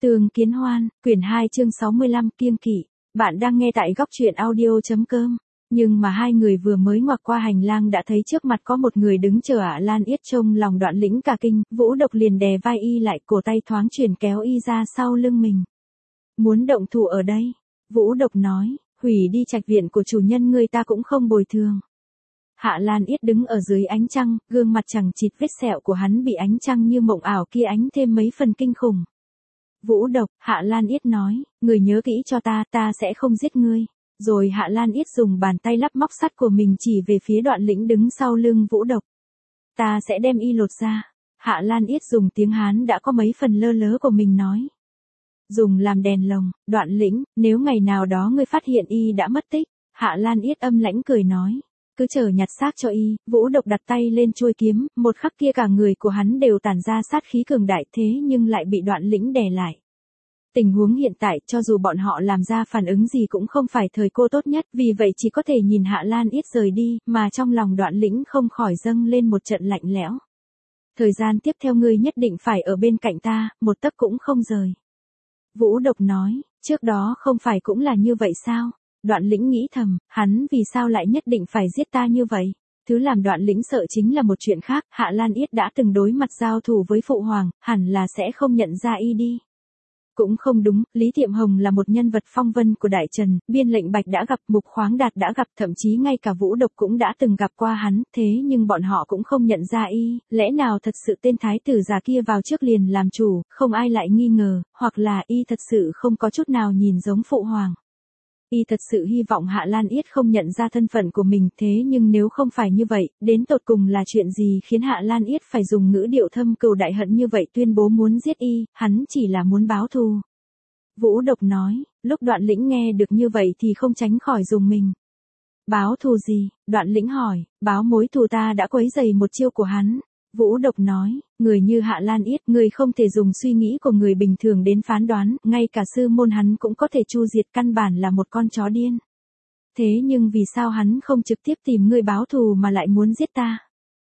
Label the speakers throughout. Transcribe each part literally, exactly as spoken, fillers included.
Speaker 1: Tường Kiến Hoan, quyển hai chương sáu mươi lăm kiêng kỵ. Bạn đang nghe tại góc truyện audio.com. Nhưng mà hai người vừa mới ngoặt qua hành lang đã thấy trước mặt có một người đứng chờ Hạ Lan Yết. Trông lòng Đoạn Lĩnh cả kinh, Vũ Độc liền đè vai y lại, cổ tay thoáng chuyển kéo y ra sau lưng mình. Muốn động thủ ở đây? Vũ Độc nói, hủy đi trạch viện của chủ nhân ngươi ta cũng không bồi thường. Hạ Lan Yết đứng ở dưới ánh trăng, gương mặt chẳng chịt vết sẹo của hắn bị ánh trăng như mộng ảo kia ánh thêm mấy phần kinh khủng. Vũ Độc, Hạ Lan Yết nói, người nhớ kỹ cho ta, ta sẽ không giết ngươi. Rồi Hạ Lan Yết dùng bàn tay lắp móc sắt của mình chỉ về phía Đoạn Lĩnh đứng sau lưng Vũ Độc. Ta sẽ đem y lột ra. Hạ Lan Yết dùng tiếng Hán đã có mấy phần lơ lớ của mình nói. Dùng làm đèn lồng, Đoạn Lĩnh, nếu ngày nào đó ngươi phát hiện y đã mất tích. Hạ Lan Yết âm lãnh cười nói. Cứ chờ nhặt xác cho y. Vũ Độc đặt tay lên chuôi kiếm, một khắc kia cả người của hắn đều tản ra sát khí cường đại, thế nhưng lại bị Đoạn Lĩnh đè lại. Tình huống hiện tại, cho dù bọn họ làm ra phản ứng gì cũng không phải thời cô tốt nhất, vì vậy chỉ có thể nhìn Hạ Lan Yết rời đi, mà trong lòng Đoạn Lĩnh không khỏi dâng lên một trận lạnh lẽo. Thời gian tiếp theo ngươi nhất định phải ở bên cạnh ta, một tấc cũng không rời. Vũ Độc nói, trước đó không phải cũng là như vậy sao? Đoạn Lĩnh nghĩ thầm, hắn vì sao lại nhất định phải giết ta như vậy? Thứ làm Đoạn Lĩnh sợ chính là một chuyện khác, Hạ Lan Yết đã từng đối mặt giao thủ với Phụ Hoàng, hẳn là sẽ không nhận ra y đi. Cũng không đúng, Lý Thiệm Hồng là một nhân vật phong vân của Đại Trần, Biên Lệnh Bạch đã gặp, Mục Khoáng Đạt đã gặp, thậm chí ngay cả Vũ Độc cũng đã từng gặp qua hắn, thế nhưng bọn họ cũng không nhận ra y, lẽ nào thật sự tên thái tử già kia vào trước liền làm chủ, không ai lại nghi ngờ, hoặc là y thật sự không có chút nào nhìn giống Phụ Hoàng. Y thật sự hy vọng Hạ Lan Yết không nhận ra thân phận của mình, thế nhưng nếu không phải như vậy, đến tột cùng là chuyện gì khiến Hạ Lan Yết phải dùng ngữ điệu thâm cừu đại hận như vậy tuyên bố muốn giết y, hắn chỉ là muốn báo thù. Vũ Độc nói, lúc Đoạn Lĩnh nghe được như vậy thì không tránh khỏi dùng mình. Báo thù gì? Đoạn Lĩnh hỏi, báo mối thù ta đã quấy rầy một chiêu của hắn. Vũ Độc nói, người như Hạ Lan Yết, người không thể dùng suy nghĩ của người bình thường đến phán đoán, ngay cả sư môn hắn cũng có thể chu diệt, căn bản là một con chó điên. Thế nhưng vì sao hắn không trực tiếp tìm ngươi báo thù mà lại muốn giết ta?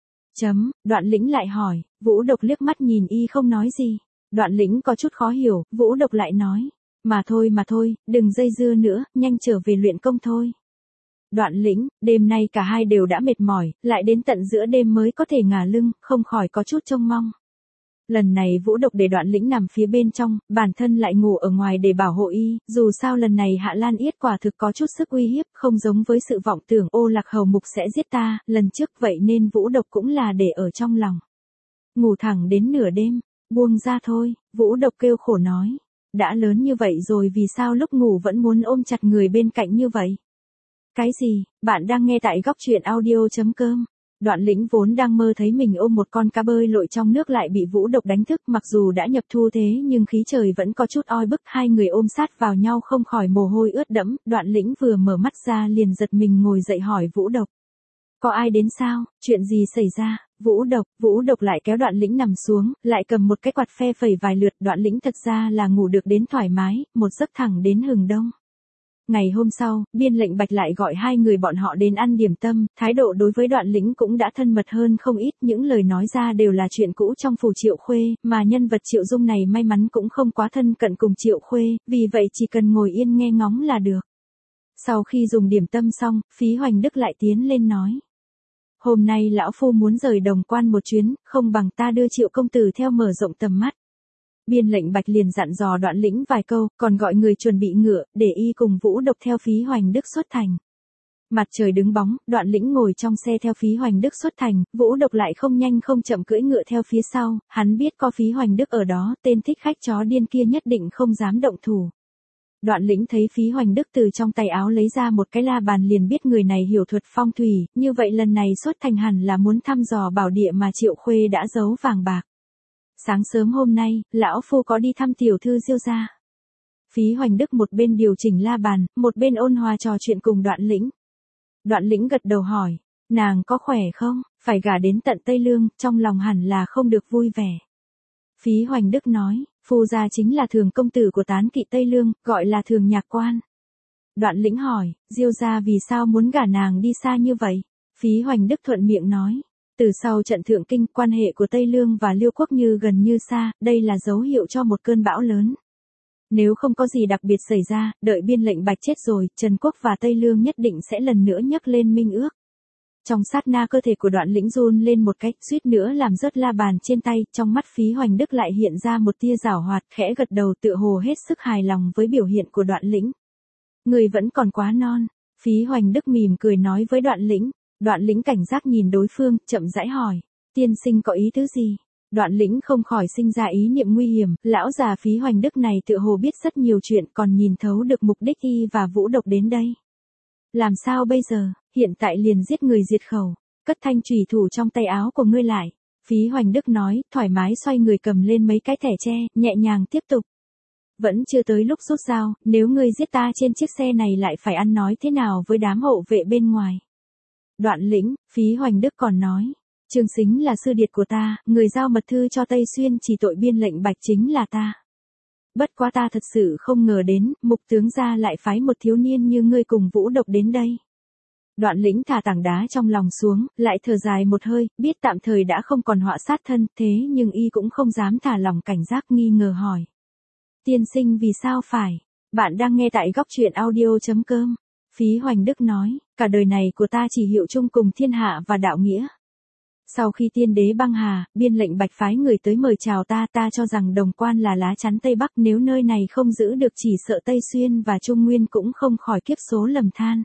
Speaker 1: Chấm, Đoạn Lĩnh lại hỏi, Vũ Độc liếc mắt nhìn y không nói gì. Đoạn Lĩnh có chút khó hiểu, Vũ Độc lại nói, mà thôi mà thôi, đừng dây dưa nữa, nhanh trở về luyện công thôi. Đoạn Lĩnh, đêm nay cả hai đều đã mệt mỏi, lại đến tận giữa đêm mới có thể ngả lưng, không khỏi có chút trông mong. Lần này Vũ Độc để Đoạn Lĩnh nằm phía bên trong, bản thân lại ngủ ở ngoài để bảo hộ y, dù sao lần này Hạ Lan Yết quả thực có chút sức uy hiếp, không giống với sự vọng tưởng Ô Lạc Hầu Mục sẽ giết ta, lần trước vậy nên Vũ Độc cũng là để ở trong lòng. Ngủ thẳng đến nửa đêm, buông ra thôi, Vũ Độc kêu khổ nói. Đã lớn như vậy rồi vì sao lúc ngủ vẫn muốn ôm chặt người bên cạnh như vậy? Cái gì? Bạn đang nghe tại góc truyện audio.com. Đoạn Lĩnh vốn đang mơ thấy mình ôm một con cá bơi lội trong nước lại bị Vũ Độc đánh thức, mặc dù đã nhập thu thế nhưng khí trời vẫn có chút oi bức, hai người ôm sát vào nhau không khỏi mồ hôi ướt đẫm, Đoạn Lĩnh vừa mở mắt ra liền giật mình ngồi dậy hỏi Vũ Độc. Có ai đến sao? Chuyện gì xảy ra? Vũ Độc, Vũ Độc lại kéo Đoạn Lĩnh nằm xuống, lại cầm một cái quạt phe phẩy vài lượt, Đoạn Lĩnh thật ra là ngủ được đến thoải mái, một giấc thẳng đến hừng đông. Ngày hôm sau, Biên Lệnh Bạch lại gọi hai người bọn họ đến ăn điểm tâm, thái độ đối với Đoạn Lĩnh cũng đã thân mật hơn không ít, những lời nói ra đều là chuyện cũ trong phủ Triệu Khuê, mà nhân vật Triệu Dung này may mắn cũng không quá thân cận cùng Triệu Khuê, vì vậy chỉ cần ngồi yên nghe ngóng là được. Sau khi dùng điểm tâm xong, Phí Hoành Đức lại tiến lên nói. Hôm nay lão phu muốn rời Đồng Quan một chuyến, không bằng ta đưa Triệu công tử theo mở rộng tầm mắt. Biên Lệnh Bạch liền dặn dò Đoạn Lĩnh vài câu, còn gọi người chuẩn bị ngựa, để y cùng Vũ Độc theo Phí Hoành Đức xuất thành. Mặt trời đứng bóng, Đoạn Lĩnh ngồi trong xe theo Phí Hoành Đức xuất thành, Vũ Độc lại không nhanh không chậm cưỡi ngựa theo phía sau, hắn biết có Phí Hoành Đức ở đó, tên thích khách chó điên kia nhất định không dám động thủ. Đoạn Lĩnh thấy Phí Hoành Đức từ trong tay áo lấy ra một cái la bàn liền biết người này hiểu thuật phong thủy, như vậy lần này xuất thành hẳn là muốn thăm dò bảo địa mà Triệu Khuê đã giấu vàng bạc. Sáng sớm hôm nay, lão phu có đi thăm tiểu thư Diêu gia. Phí Hoành Đức một bên điều chỉnh la bàn, một bên ôn hòa trò chuyện cùng Đoạn Lĩnh. Đoạn Lĩnh gật đầu hỏi, nàng có khỏe không, phải gả đến tận Tây Lương, trong lòng hẳn là không được vui vẻ. Phí Hoành Đức nói, phu gia chính là Thường công tử của tán kỵ Tây Lương, gọi là Thường Nhạc Quan. Đoạn Lĩnh hỏi, Diêu gia vì sao muốn gả nàng đi xa như vậy? Phí Hoành Đức thuận miệng nói. Từ sau trận Thượng Kinh, quan hệ của Tây Lương và Liêu quốc như gần như xa, đây là dấu hiệu cho một cơn bão lớn. Nếu không có gì đặc biệt xảy ra, đợi biên lệnh Bạch chết rồi, Trần Quốc và Tây Lương nhất định sẽ lần nữa nhắc lên minh ước. Trong sát na cơ thể của Đoạn Lĩnh run lên một cách, suýt nữa làm rớt la bàn trên tay, trong mắt Phí Hoành Đức lại hiện ra một tia giảo hoạt, khẽ gật đầu tựa hồ hết sức hài lòng với biểu hiện của Đoạn Lĩnh. Người vẫn còn quá non, Phí Hoành Đức mỉm cười nói với Đoạn Lĩnh. Đoạn Lĩnh cảnh giác nhìn đối phương, chậm rãi hỏi, tiên sinh có ý tứ gì? Đoạn Lĩnh không khỏi sinh ra ý niệm nguy hiểm, lão già Phí Hoành Đức này tựa hồ biết rất nhiều chuyện, còn nhìn thấu được mục đích y và Vũ Độc đến đây. Làm sao bây giờ, hiện tại liền giết người diệt khẩu, cất thanh chùy thủ trong tay áo của ngươi lại. Phí Hoành Đức nói, thoải mái xoay người cầm lên mấy cái thẻ tre, nhẹ nhàng tiếp tục. Vẫn chưa tới lúc rút dao, nếu ngươi giết ta trên chiếc xe này lại phải ăn nói thế nào với đám hộ vệ bên ngoài. Đoạn Lĩnh, Phí Hoành Đức còn nói, Trương Sính là sư điệt của ta, người giao mật thư cho Tây Xuyên chỉ tội biên lệnh Bạch chính là ta. Bất quá ta thật sự không ngờ đến, Mục tướng gia lại phái một thiếu niên như ngươi cùng Vũ Độc đến đây. Đoạn Lĩnh thả tảng đá trong lòng xuống, lại thở dài một hơi, biết tạm thời đã không còn họa sát thân, thế nhưng y cũng không dám thả lòng cảnh giác, nghi ngờ hỏi. Tiên sinh vì sao phải? Bạn đang nghe tại góc truyện audio.com. Phí Hoành Đức nói, cả đời này của ta chỉ hiệu chung cùng thiên hạ và đạo nghĩa. Sau khi tiên đế băng hà, biên lệnh Bạch phái người tới mời chào ta, ta cho rằng Đồng Quan là lá chắn Tây Bắc, nếu nơi này không giữ được chỉ sợ Tây Xuyên và Trung Nguyên cũng không khỏi kiếp số lầm than.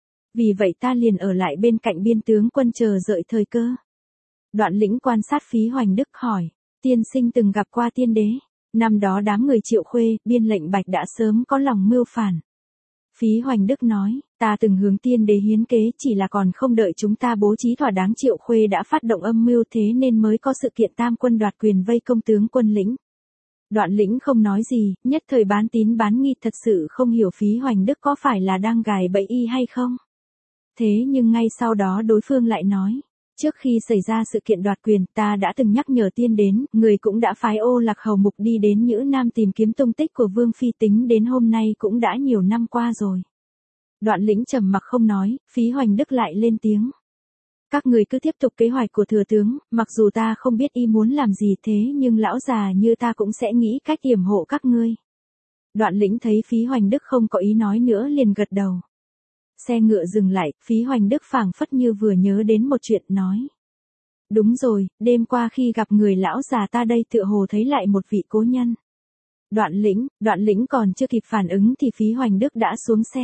Speaker 1: Vì vậy ta liền ở lại bên cạnh biên tướng quân chờ đợi thời cơ. Đoạn Lĩnh quan sát Phí Hoành Đức hỏi, tiên sinh từng gặp qua tiên đế. Năm đó đám người Triệu Khuê, biên lệnh Bạch đã sớm có lòng mưu phản. Phí Hoành Đức nói, ta từng hướng tiên đế hiến kế, chỉ là còn không đợi chúng ta bố trí thỏa đáng Triệu Khuê đã phát động âm mưu, thế nên mới có sự kiện tam quân đoạt quyền vây công tướng quân Lĩnh. Đoạn Lĩnh không nói gì, nhất thời bán tín bán nghi, thật sự không hiểu Phí Hoành Đức có phải là đang gài bẫy y hay không. Thế nhưng ngay sau đó đối phương lại nói, trước khi xảy ra sự kiện đoạt quyền, ta đã từng nhắc nhở tiên đến, người cũng đã phái Ô Lạc Hầu Mục đi đến Nhữ Nam tìm kiếm tung tích của Vương Phi, tính đến hôm nay cũng đã nhiều năm qua rồi. Đoạn Lĩnh trầm mặc không nói, Phí Hoành Đức lại lên tiếng. Các người cứ tiếp tục kế hoạch của thừa tướng, mặc dù ta không biết y muốn làm gì, thế nhưng lão già như ta cũng sẽ nghĩ cách yểm hộ các ngươi. Đoạn Lĩnh thấy Phí Hoành Đức không có ý nói nữa liền gật đầu. Xe ngựa dừng lại, Phí Hoành Đức phảng phất như vừa nhớ đến một chuyện, nói. Đúng rồi, đêm qua khi gặp người lão già ta đây tựa hồ thấy lại một vị cố nhân. Đoạn Lĩnh, Đoạn Lĩnh còn chưa kịp phản ứng thì Phí Hoành Đức đã xuống xe.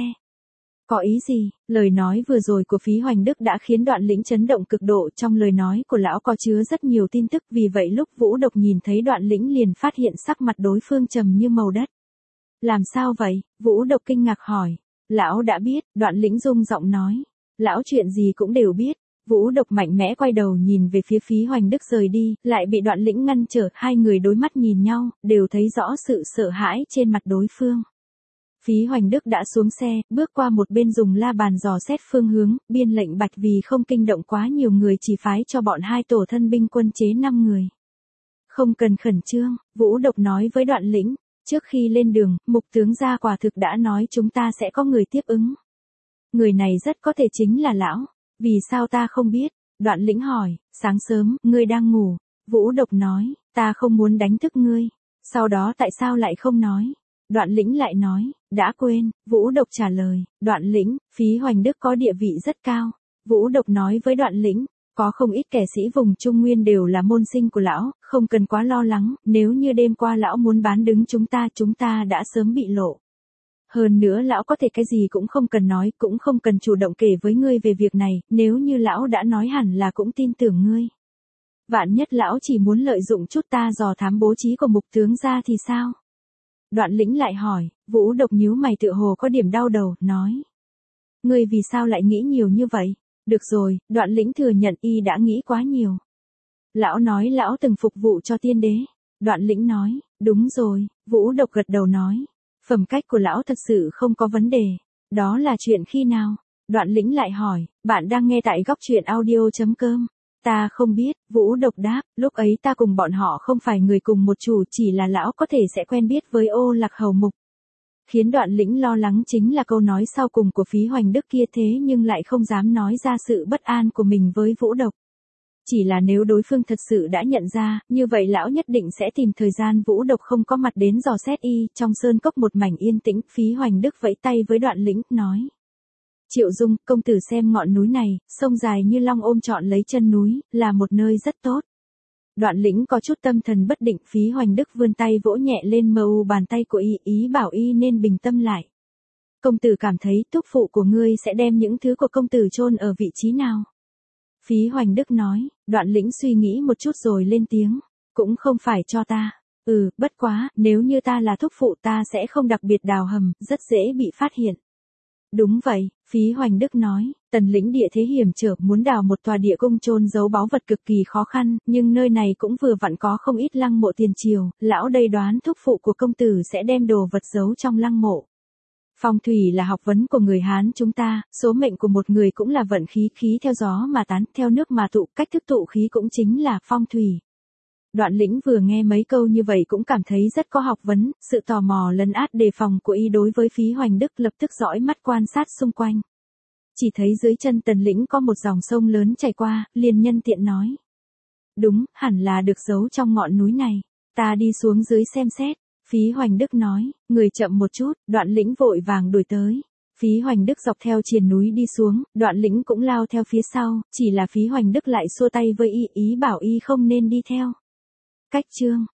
Speaker 1: Có ý gì? Lời nói vừa rồi của Phí Hoành Đức đã khiến Đoạn Lĩnh chấn động cực độ, trong lời nói của lão có chứa rất nhiều tin tức, vì vậy lúc Vũ Độc nhìn thấy Đoạn Lĩnh liền phát hiện sắc mặt đối phương trầm như màu đất. Làm sao vậy? Vũ Độc kinh ngạc hỏi. Lão đã biết, Đoạn Lĩnh rung giọng nói. Lão chuyện gì cũng đều biết. Vũ Độc mạnh mẽ quay đầu nhìn về phía Phí Hoành Đức rời đi, lại bị Đoạn Lĩnh ngăn trở, hai người đối mắt nhìn nhau, đều thấy rõ sự sợ hãi trên mặt đối phương. Phí Hoành Đức đã xuống xe, bước qua một bên dùng la bàn dò xét phương hướng, biên lệnh Bạch vì không kinh động quá nhiều người chỉ phái cho bọn hai tổ thân binh quân chế năm người. Không cần khẩn trương, Vũ Độc nói với Đoạn Lĩnh. Trước khi lên đường, Mục tướng gia quả thực đã nói chúng ta sẽ có người tiếp ứng. Người này rất có thể chính là lão. Vì sao ta không biết? Đoạn Lĩnh hỏi, sáng sớm, ngươi đang ngủ. Vũ Độc nói, ta không muốn đánh thức ngươi. Sau đó tại sao lại không nói? Đoạn Lĩnh lại nói, đã quên. Vũ Độc trả lời, Đoạn Lĩnh, Phí Hoành Đức có địa vị rất cao. Vũ Độc nói với Đoạn Lĩnh, có không ít kẻ sĩ vùng Trung Nguyên đều là môn sinh của lão, không cần quá lo lắng, nếu như đêm qua lão muốn bán đứng chúng ta, chúng ta đã sớm bị lộ. Hơn nữa lão có thể cái gì cũng không cần nói, cũng không cần chủ động kể với ngươi về việc này, nếu như lão đã nói hẳn là cũng tin tưởng ngươi. Vạn nhất lão chỉ muốn lợi dụng chút ta dò thám bố trí của Mục tướng gia thì sao? Đoạn Lĩnh lại hỏi, Vũ Độc nhíu mày tựa hồ có điểm đau đầu, nói. Ngươi vì sao lại nghĩ nhiều như vậy? Được rồi, Đoạn Lĩnh thừa nhận y đã nghĩ quá nhiều. Lão nói lão từng phục vụ cho tiên đế. Đoạn Lĩnh nói, đúng rồi, Vũ Độc gật đầu nói. Phẩm cách của lão thật sự không có vấn đề. Đó là chuyện khi nào? Đoạn Lĩnh lại hỏi, bạn đang nghe tại góc truyện audio.com. Ta không biết, Vũ Độc đáp, lúc ấy ta cùng bọn họ không phải người cùng một chủ, chỉ là lão có thể sẽ quen biết với Ô Lạc Hầu Mục. Khiến Đoạn Lĩnh lo lắng chính là câu nói sau cùng của Phí Hoành Đức kia, thế nhưng lại không dám nói ra sự bất an của mình với Vũ Độc. Chỉ là nếu đối phương thật sự đã nhận ra, như vậy lão nhất định sẽ tìm thời gian Vũ Độc không có mặt đến dò xét y, trong sơn cốc một mảnh yên tĩnh, Phí Hoành Đức vẫy tay với Đoạn Lĩnh, nói. Triệu Dung, công tử xem ngọn núi này, sông dài như long ôm trọn lấy chân núi, là một nơi rất tốt. Đoạn Lĩnh có chút tâm thần bất định, Phí Hoành Đức vươn tay vỗ nhẹ lên mờ u bàn tay của y, ý bảo y nên bình tâm lại. Công tử cảm thấy thúc phụ của ngươi sẽ đem những thứ của công tử chôn ở vị trí nào? Phí Hoành Đức nói. Đoạn Lĩnh suy nghĩ một chút rồi lên tiếng. Cũng không phải cho ta. Ừ, bất quá, nếu như ta là thúc phụ ta sẽ không đặc biệt đào hầm, rất dễ bị phát hiện. Đúng vậy, Phí Hoành Đức nói. Tần lĩnh địa thế hiểm trở, muốn đào một tòa địa cung chôn giấu báu vật cực kỳ khó khăn, nhưng nơi này cũng vừa vặn có không ít lăng mộ tiền triều, lão đây đoán thúc phụ của công tử sẽ đem đồ vật giấu trong lăng mộ. Phong thủy là học vấn của người Hán chúng ta, số mệnh của một người cũng là vận khí, khí theo gió mà tán, theo nước mà tụ, cách thức tụ khí cũng chính là phong thủy. Đoạn Lĩnh vừa nghe mấy câu như vậy cũng cảm thấy rất có học vấn, sự tò mò lấn át đề phòng của y đối với Phí Hoành Đức lập tức dõi mắt quan sát xung quanh. Chỉ thấy dưới chân Tần Lĩnh có một dòng sông lớn chảy qua, liền nhân tiện nói. Đúng, hẳn là được giấu trong ngọn núi này, ta đi xuống dưới xem xét. Phí Hoành Đức nói, người chậm một chút, Đoạn Lĩnh vội vàng đuổi tới. Phí Hoành Đức dọc theo triền núi đi xuống, Đoạn Lĩnh cũng lao theo phía sau, chỉ là Phí Hoành Đức lại xua tay với y, ý bảo y không nên đi theo. Cách chương